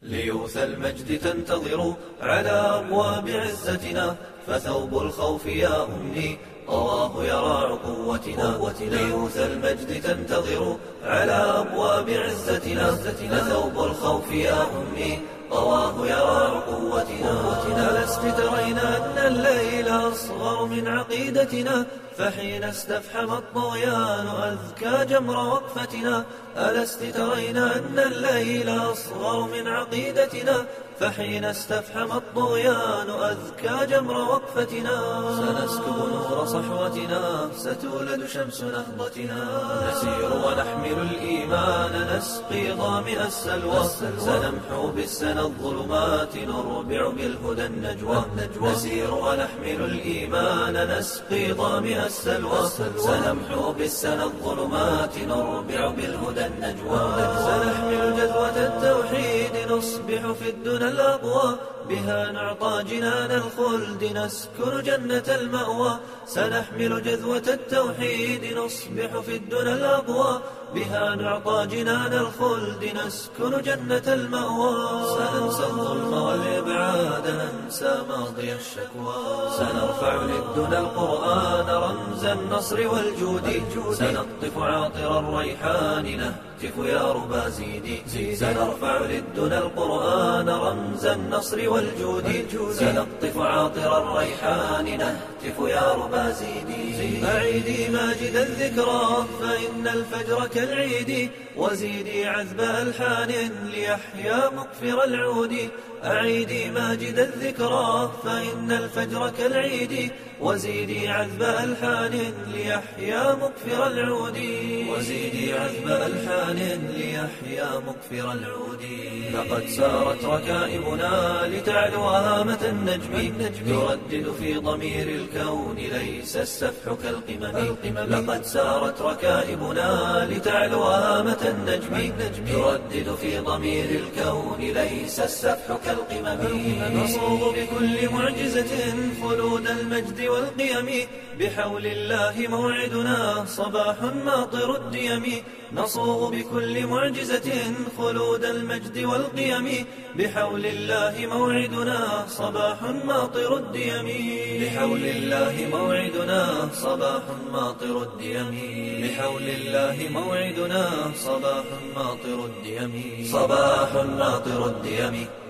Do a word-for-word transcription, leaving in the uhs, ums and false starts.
ليوث المجد تنتظر على أبواب عزتنا، فثوب الخوف يا أمي طواه يراع قوتنا. ليوث المجد تنتظر على أبواب عزتنا، فثوب الخوف يا أمي طواه يراع قوتنا. ألست ترين أن الليل أصغر من عقيدتنا، فحين استفحم الطغيان أذكى جمر وقفتنا. ألست ترين أن الليل أصغر من عقيدتنا، فحين استفحم الطغيان أذكى جمر وقفتنا. سنسكب نور صحوتنا، ستولد شمس نهضتنا. نسير ونحمل الإيمان، نسقي ظامئ السلوى. سنمحو بالسنى الظلمات، نربع بالهدى النجوى. نسير ونحمل الإيمان، نسقي ظامئ السلوى. سنمحو بالسنى الظلمات، نربع بالهدى النجوى. سنحمل جذوة التوحيد، نصبح في الدنى الأقوى. بها نعطى جنان الخلد، نسكن جنة المأوى. سنحمل جذوة التوحيد، نصبح في الدنى الأقوى. بها نعطى جنان الخلد، نسكن جنة المأوى. سننسى الظلم والإبعاد، ننسى ماضي الشكوى. سنرفع للدنى القرآن، رمز النصر والجود. سنقطف عاطر الريحان، نهتف يا ربا زيدي. سنرفع للدنى القرآن، رمز النصر والجود. سنقطف عاطر الريحان، نهتف يا ربا زيدي. أعيدي ماجد الذكرى، فإن الفجر كالعيد. وزيدي عذب ألحان، ليحيا مقفر العود. أعيدي ماجد الذكرى، فإن الفجر كالعيد. وزيدي عذب ألحان، ليحيا مقفر العود. وزيدي عذب ألحان، ليحيا مقفر العود. لقد سارت ركائبنا لتعلو هامة النجم، تردد في ضمير الكون ليس السفح كالقمم. لقد سارت ركائبنا لتعلو هامة النجم، تردد في ضمير الكون ليس السفح كالقمم. نصوغ بكل معجزة خلود المجد والقيم، بحول الله موعدنا صباح ماطر الديم. نصوغ بكل معجزة خلود المجد والقيم، بحول الله موعدنا صباح ماطر الديم. بحول الله موعدنا صباح ماطر الديم. بحول الله موعدنا صباح ماطر الديم. صباح ماطر الديم.